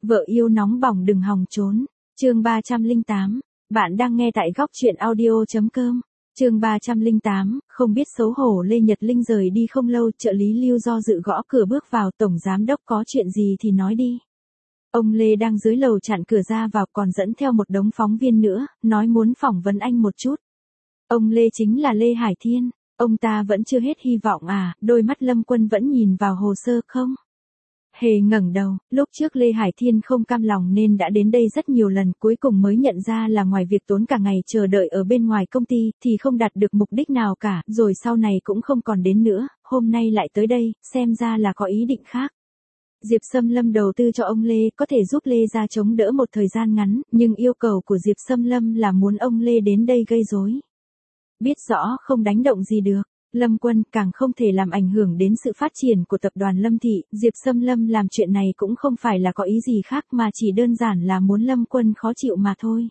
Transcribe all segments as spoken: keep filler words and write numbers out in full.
Vợ yêu nóng bỏng đừng hòng trốn. Chương ba trăm lẻ tám. Bạn đang nghe tại góc truyện audio chấm com. Chương ba trăm lẻ tám, không biết xấu hổ Lê Nhật Linh rời đi không lâu, trợ lý Lưu do dự gõ cửa bước vào, tổng giám đốc có chuyện gì thì nói đi. Ông Lê đang dưới lầu chặn cửa ra vào, còn dẫn theo một đống phóng viên nữa, nói muốn phỏng vấn anh một chút. Ông Lê chính là Lê Hải Thiên, ông ta vẫn chưa hết hy vọng à, đôi mắt Lâm Quân vẫn nhìn vào hồ sơ không hề ngẩng đầu. Lúc trước Lê Hải Thiên không cam lòng nên đã đến đây rất nhiều lần, cuối cùng mới nhận ra là ngoài việc tốn cả ngày chờ đợi ở bên ngoài công ty thì không đạt được mục đích nào cả, rồi sau này cũng không còn đến nữa, hôm nay lại tới đây, xem ra là có ý định khác. Diệp Sâm Lâm đầu tư cho ông Lê, có thể giúp Lê ra chống đỡ một thời gian ngắn, nhưng yêu cầu của Diệp Sâm Lâm là muốn ông Lê đến đây gây rối. Biết rõ không đánh động gì được, Lâm Quân càng không thể làm ảnh hưởng đến sự phát triển của tập đoàn Lâm Thị, Diệp Sâm Lâm làm chuyện này cũng không phải là có ý gì khác mà chỉ đơn giản là muốn Lâm Quân khó chịu mà thôi.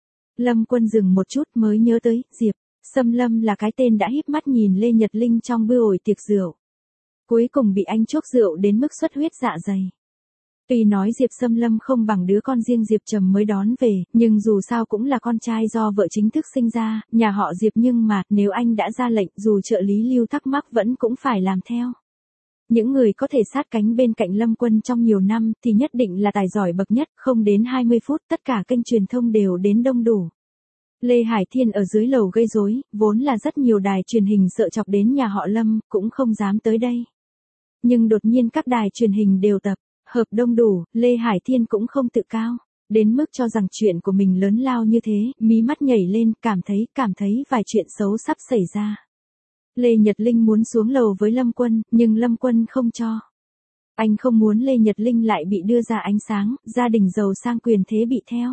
Lâm Quân dừng một chút mới nhớ tới, Diệp Sâm Lâm là cái tên đã híp mắt nhìn Lê Nhật Linh trong bữa ổi tiệc rượu. Cuối cùng bị anh chuốc rượu đến mức xuất huyết dạ dày. Tuy nói Diệp Sâm Lâm không bằng đứa con riêng Diệp Trầm mới đón về, nhưng dù sao cũng là con trai do vợ chính thức sinh ra, nhà họ Diệp, nhưng mà nếu anh đã ra lệnh, dù trợ lý Lưu thắc mắc vẫn cũng phải làm theo. Những người có thể sát cánh bên cạnh Lâm Quân trong nhiều năm thì nhất định là tài giỏi bậc nhất, không đến hai mươi phút tất cả kênh truyền thông đều đến đông đủ. Lê Hải Thiên ở dưới lầu gây rối, vốn là rất nhiều đài truyền hình sợ chọc đến nhà họ Lâm, cũng không dám tới đây. Nhưng đột nhiên các đài truyền hình đều tập hợp đông đủ, Lê Hải Thiên cũng không tự cao, đến mức cho rằng chuyện của mình lớn lao như thế, mí mắt nhảy lên, cảm thấy, cảm thấy vài chuyện xấu sắp xảy ra. Lê Nhật Linh muốn xuống lầu với Lâm Quân, nhưng Lâm Quân không cho. Anh không muốn Lê Nhật Linh lại bị đưa ra ánh sáng, gia đình giàu sang quyền thế bị theo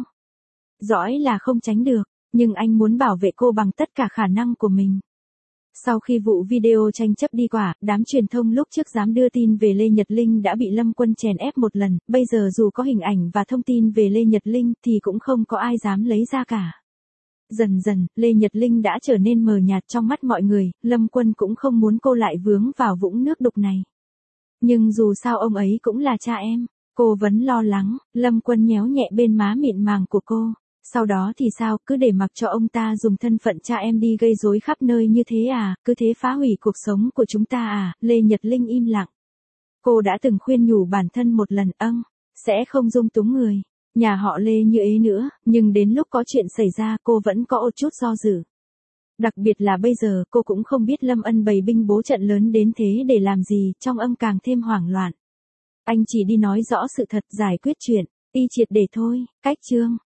dõi là không tránh được, nhưng anh muốn bảo vệ cô bằng tất cả khả năng của mình. Sau khi vụ video tranh chấp đi qua, đám truyền thông lúc trước dám đưa tin về Lê Nhật Linh đã bị Lâm Quân chèn ép một lần, bây giờ dù có hình ảnh và thông tin về Lê Nhật Linh thì cũng không có ai dám lấy ra cả. Dần dần, Lê Nhật Linh đã trở nên mờ nhạt trong mắt mọi người, Lâm Quân cũng không muốn cô lại vướng vào vũng nước đục này. Nhưng dù sao ông ấy cũng là cha em, cô vẫn lo lắng. Lâm Quân nhéo nhẹ bên má mịn màng của cô. Sau đó thì sao, cứ để mặc cho ông ta dùng thân phận cha em đi gây rối khắp nơi như thế à, cứ thế phá hủy cuộc sống của chúng ta à. Lê Nhật Linh im lặng. Cô đã từng khuyên nhủ bản thân một lần, âng, sẽ không dung túng người nhà họ Lê như ấy nữa, nhưng đến lúc có chuyện xảy ra cô vẫn có một chút do dự. Đặc biệt là bây giờ cô cũng không biết Lâm Ân bày binh bố trận lớn đến thế để làm gì, trong âm càng thêm hoảng loạn. Anh chỉ đi nói rõ sự thật, giải quyết chuyện y triệt để thôi. Cách chương